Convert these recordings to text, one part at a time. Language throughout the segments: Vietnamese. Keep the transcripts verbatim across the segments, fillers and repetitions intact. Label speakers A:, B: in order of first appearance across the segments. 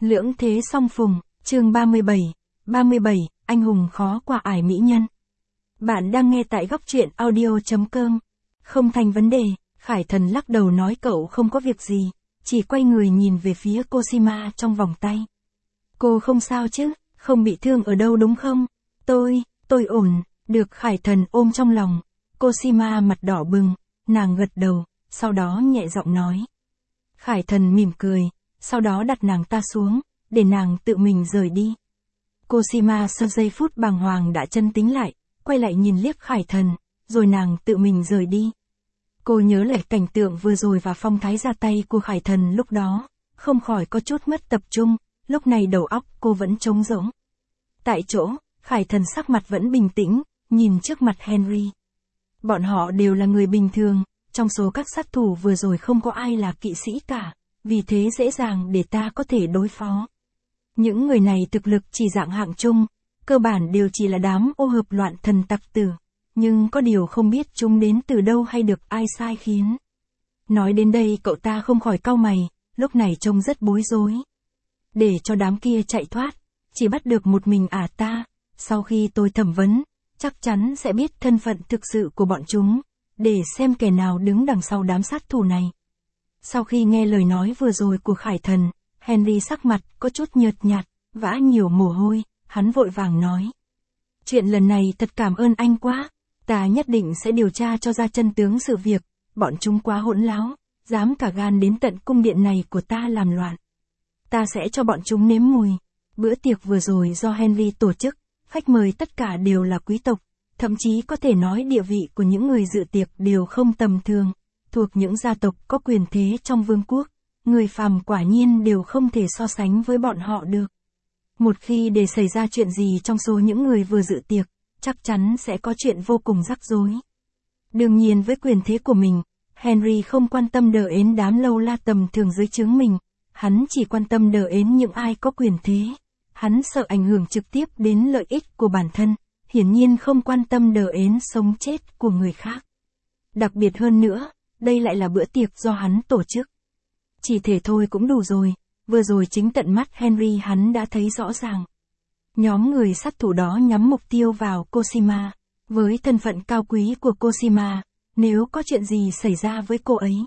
A: Lưỡng thế song phùng, chương ba mươi bảy, ba mươi bảy, anh hùng khó qua ải mỹ nhân. Bạn đang nghe tại góc truyện audio chấm com. Không thành vấn đề, Khải Thần lắc đầu nói cậu không có việc gì, chỉ quay người nhìn về phía Cosima trong vòng tay. Cô không sao chứ, không bị thương ở đâu đúng không? Tôi, tôi ổn, được Khải Thần ôm trong lòng. Cosima mặt đỏ bừng, nàng gật đầu, sau đó nhẹ giọng nói. Khải Thần mỉm cười, sau đó đặt nàng ta xuống, để nàng tự mình rời đi. Cosima sau giây phút bàng hoàng đã chân tính lại, quay lại nhìn liếc Khải Thần, rồi nàng tự mình rời đi. Cô nhớ lại cảnh tượng vừa rồi và phong thái ra tay của Khải Thần lúc đó, không khỏi có chút mất tập trung, lúc này đầu óc cô vẫn trống rỗng. Tại chỗ, Khải Thần sắc mặt vẫn bình tĩnh, nhìn trước mặt Henry. Bọn họ đều là người bình thường, trong số các sát thủ vừa rồi không có ai là kỵ sĩ cả, vì thế dễ dàng để ta có thể đối phó. Những người này thực lực chỉ dạng hạng trung, cơ bản đều chỉ là đám ô hợp loạn thần tặc tử, nhưng có điều không biết chúng đến từ đâu hay được ai sai khiến. Nói đến đây cậu ta không khỏi cau mày, lúc này trông rất bối rối. Để cho đám kia chạy thoát, chỉ bắt được một mình ả ta, sau khi tôi thẩm vấn, chắc chắn sẽ biết thân phận thực sự của bọn chúng, để xem kẻ nào đứng đằng sau đám sát thủ này. Sau khi nghe lời nói vừa rồi của Khải Thần, Henry sắc mặt có chút nhợt nhạt, vã nhiều mồ hôi, hắn vội vàng nói. Chuyện lần này thật cảm ơn anh quá, ta nhất định sẽ điều tra cho ra chân tướng sự việc, bọn chúng quá hỗn láo, dám cả gan đến tận cung điện này của ta làm loạn. Ta sẽ cho bọn chúng nếm mùi. Bữa tiệc vừa rồi do Henry tổ chức, khách mời tất cả đều là quý tộc, thậm chí có thể nói địa vị của những người dự tiệc đều không tầm thường, thuộc những gia tộc có quyền thế trong vương quốc, người phàm quả nhiên đều không thể so sánh với bọn họ được. Một khi để xảy ra chuyện gì trong số những người vừa dự tiệc, chắc chắn sẽ có chuyện vô cùng rắc rối. Đương nhiên với quyền thế của mình, Henry không quan tâm đờ ến đám lâu la tầm thường dưới trướng mình, hắn chỉ quan tâm đờ ến những ai có quyền thế. Hắn sợ ảnh hưởng trực tiếp đến lợi ích của bản thân, hiển nhiên không quan tâm đờ ến sống chết của người khác. Đặc biệt hơn nữa, đây lại là bữa tiệc do hắn tổ chức. Chỉ thể thôi cũng đủ rồi, vừa rồi chính tận mắt Henry hắn đã thấy rõ ràng. Nhóm người sát thủ đó nhắm mục tiêu vào Cosima, với thân phận cao quý của Cosima, nếu có chuyện gì xảy ra với cô ấy.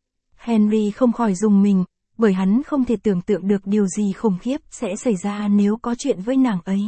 A: Henry không khỏi rùng mình, bởi hắn không thể tưởng tượng được điều gì khủng khiếp sẽ xảy ra nếu có chuyện với nàng ấy.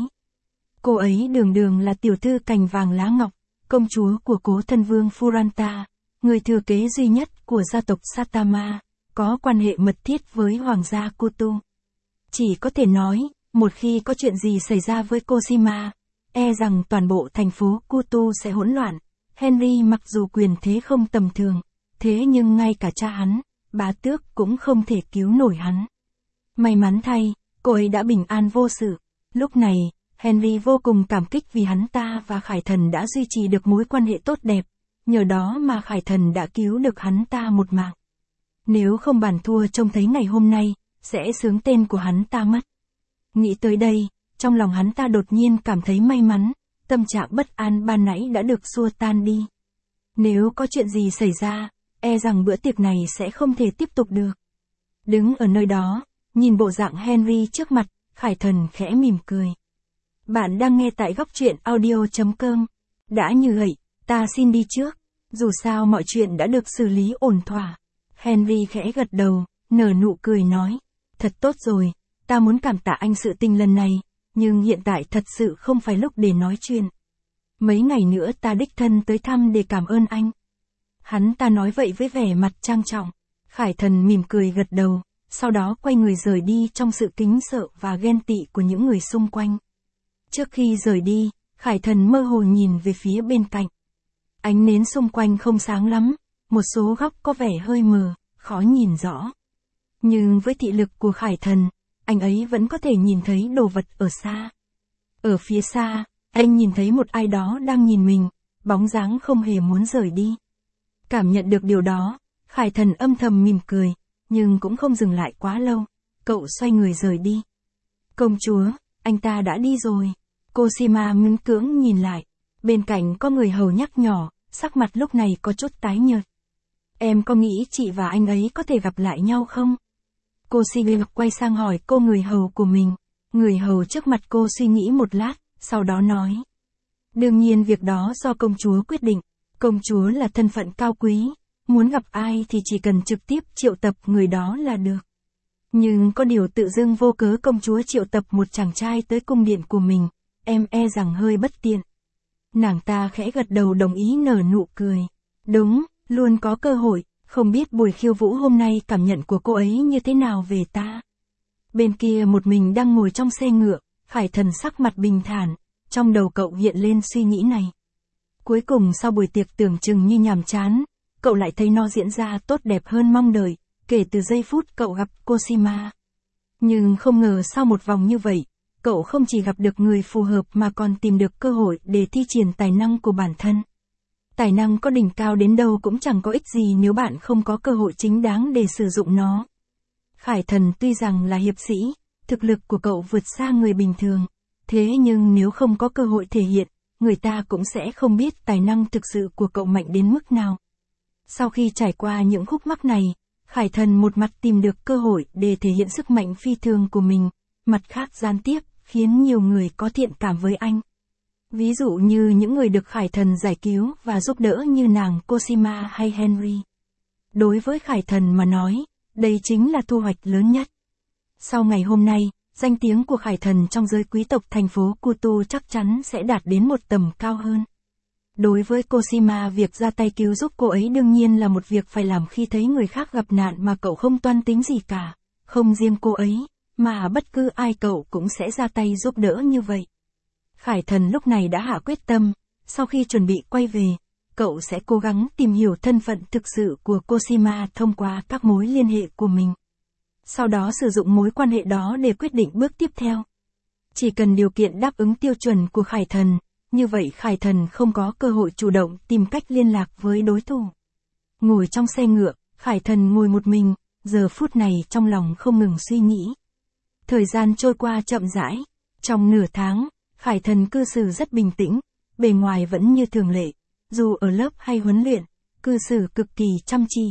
A: Cô ấy đường đường là tiểu thư cành vàng lá ngọc, công chúa của cố thân vương Furanta, người thừa kế duy nhất của gia tộc Satama, có quan hệ mật thiết với hoàng gia Kutu. Chỉ có thể nói, một khi có chuyện gì xảy ra với Cosima, e rằng toàn bộ thành phố Kutu sẽ hỗn loạn. Henry mặc dù quyền thế không tầm thường, thế nhưng ngay cả cha hắn, bá tước cũng không thể cứu nổi hắn. May mắn thay, cô ấy đã bình an vô sự. Lúc này, Henry vô cùng cảm kích vì hắn ta và Khải Thần đã duy trì được mối quan hệ tốt đẹp, nhờ đó mà Khải Thần đã cứu được hắn ta một mạng. Nếu không bản thua trông thấy ngày hôm nay, sẽ sướng tên của hắn ta mất. Nghĩ tới đây, trong lòng hắn ta đột nhiên cảm thấy may mắn, tâm trạng bất an ban nãy đã được xua tan đi. Nếu có chuyện gì xảy ra, e rằng bữa tiệc này sẽ không thể tiếp tục được. Đứng ở nơi đó, nhìn bộ dạng Henry trước mặt, Khải Thần khẽ mỉm cười. Bạn đang nghe tại góc truyện audio chấm com. Đã như vậy, ta xin đi trước, dù sao mọi chuyện đã được xử lý ổn thỏa. Henry khẽ gật đầu, nở nụ cười nói, thật tốt rồi, ta muốn cảm tạ anh sự tình lần này, nhưng hiện tại thật sự không phải lúc để nói chuyện. Mấy ngày nữa ta đích thân tới thăm để cảm ơn anh. Hắn ta nói vậy với vẻ mặt trang trọng. Khải Thần mỉm cười gật đầu, sau đó quay người rời đi trong sự kính sợ và ghen tị của những người xung quanh. Trước khi rời đi, Khải Thần mơ hồ nhìn về phía bên cạnh. Ánh nến xung quanh không sáng lắm, một số góc có vẻ hơi mờ, khó nhìn rõ. Nhưng với thị lực của Khải Thần, anh ấy vẫn có thể nhìn thấy đồ vật ở xa. Ở phía xa, anh nhìn thấy một ai đó đang nhìn mình, bóng dáng không hề muốn rời đi. Cảm nhận được điều đó, Khải Thần âm thầm mỉm cười, nhưng cũng không dừng lại quá lâu, cậu xoay người rời đi. Công chúa, anh ta đã đi rồi. Cosima miễn cưỡng nhìn lại, bên cạnh có người hầu nhắc nhỏ, sắc mặt lúc này có chút tái nhợt. Em có nghĩ chị và anh ấy có thể gặp lại nhau không? cô Sigil quay sang hỏi cô người hầu của mình. Người hầu trước mặt cô suy nghĩ một lát, sau đó nói. Đương nhiên việc đó do công chúa quyết định. Công chúa là thân phận cao quý. Muốn gặp ai thì chỉ cần trực tiếp triệu tập người đó là được. Nhưng có điều tự dưng vô cớ công chúa triệu tập một chàng trai tới cung điện của mình. Em e rằng hơi bất tiện. Nàng ta khẽ gật đầu đồng ý nở nụ cười. Đúng, luôn có cơ hội. Không biết buổi khiêu vũ hôm nay cảm nhận của cô ấy như thế nào về ta. Bên kia một mình đang ngồi trong xe ngựa, Khải Thần sắc mặt bình thản, trong đầu cậu hiện lên suy nghĩ này. Cuối cùng sau buổi tiệc tưởng chừng như nhàm chán, cậu lại thấy nó diễn ra tốt đẹp hơn mong đợi, kể từ giây phút cậu gặp Cosima. Nhưng không ngờ sau một vòng như vậy, cậu không chỉ gặp được người phù hợp mà còn tìm được cơ hội để thi triển tài năng của bản thân. Tài năng có đỉnh cao đến đâu cũng chẳng có ích gì nếu bạn không có cơ hội chính đáng để sử dụng nó. Khải Thần tuy rằng là hiệp sĩ, thực lực của cậu vượt xa người bình thường, thế nhưng nếu không có cơ hội thể hiện, người ta cũng sẽ không biết tài năng thực sự của cậu mạnh đến mức nào. Sau khi trải qua những khúc mắc này, Khải Thần một mặt tìm được cơ hội để thể hiện sức mạnh phi thường của mình, mặt khác gián tiếp, khiến nhiều người có thiện cảm với anh. Ví dụ như những người được Khải Thần giải cứu và giúp đỡ như nàng Cosima hay Henry. Đối với Khải Thần mà nói, đây chính là thu hoạch lớn nhất. Sau ngày hôm nay, danh tiếng của Khải Thần trong giới quý tộc thành phố Kutu chắc chắn sẽ đạt đến một tầm cao hơn. Đối với Cosima, việc ra tay cứu giúp cô ấy đương nhiên là một việc phải làm khi thấy người khác gặp nạn mà cậu không toan tính gì cả. Không riêng cô ấy, mà bất cứ ai cậu cũng sẽ ra tay giúp đỡ như vậy. Khải Thần lúc này đã hạ quyết tâm, sau khi chuẩn bị quay về, cậu sẽ cố gắng tìm hiểu thân phận thực sự của Cosima thông qua các mối liên hệ của mình. Sau đó sử dụng mối quan hệ đó để quyết định bước tiếp theo. Chỉ cần điều kiện đáp ứng tiêu chuẩn của Khải Thần, như vậy Khải Thần không có cơ hội chủ động tìm cách liên lạc với đối thủ. Ngồi trong xe ngựa, Khải Thần ngồi một mình, giờ phút này trong lòng không ngừng suy nghĩ. Thời gian trôi qua chậm rãi, trong nửa tháng, Khải Thần cư xử rất bình tĩnh, bề ngoài vẫn như thường lệ, dù ở lớp hay huấn luyện, cư xử cực kỳ chăm chỉ.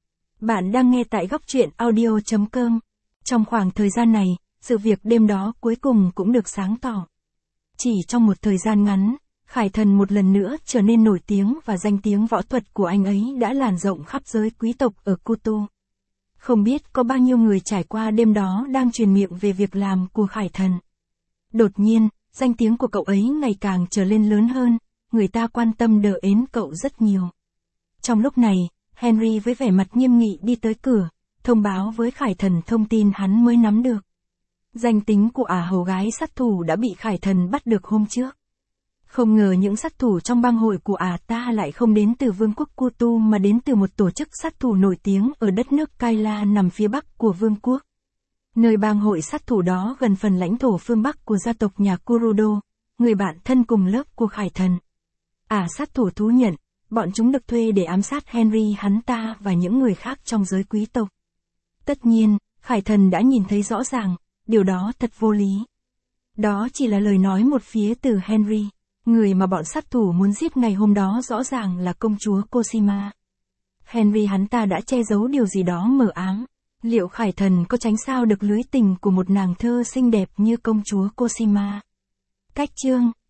A: Bạn đang nghe tại góc truyện audio chấm com. Trong khoảng thời gian này, sự việc đêm đó cuối cùng cũng được sáng tỏ. Chỉ trong một thời gian ngắn, Khải Thần một lần nữa trở nên nổi tiếng và danh tiếng võ thuật của anh ấy đã lan rộng khắp giới quý tộc ở Kutu. Không biết có bao nhiêu người trải qua đêm đó đang truyền miệng về việc làm của Khải Thần. Đột nhiên, danh tiếng của cậu ấy ngày càng trở lên lớn hơn, người ta quan tâm đờ ến cậu rất nhiều. Trong lúc này, Henry với vẻ mặt nghiêm nghị đi tới cửa, thông báo với Khải Thần thông tin hắn mới nắm được. Danh tính của ả hầu gái sát thủ đã bị Khải Thần bắt được hôm trước. Không ngờ những sát thủ trong bang hội của ả ta lại không đến từ vương quốc Kutu mà đến từ một tổ chức sát thủ nổi tiếng ở đất nước Kaila nằm phía bắc của vương quốc. Nơi bang hội sát thủ đó gần phần lãnh thổ phương bắc của gia tộc nhà Kurudo, người bạn thân cùng lớp của Khải Thần. Ả sát thủ thú nhận, bọn chúng được thuê để ám sát Henry hắn ta và những người khác trong giới quý tộc. Tất nhiên, Khải Thần đã nhìn thấy rõ ràng, điều đó thật vô lý. Đó chỉ là lời nói một phía từ Henry, người mà bọn sát thủ muốn giết ngày hôm đó rõ ràng là công chúa Cosima. Henry hắn ta đã che giấu điều gì đó mờ ám. Liệu Khải Thần có tránh sao được lưới tình của một nàng thơ xinh đẹp như công chúa Cosima? Cách chương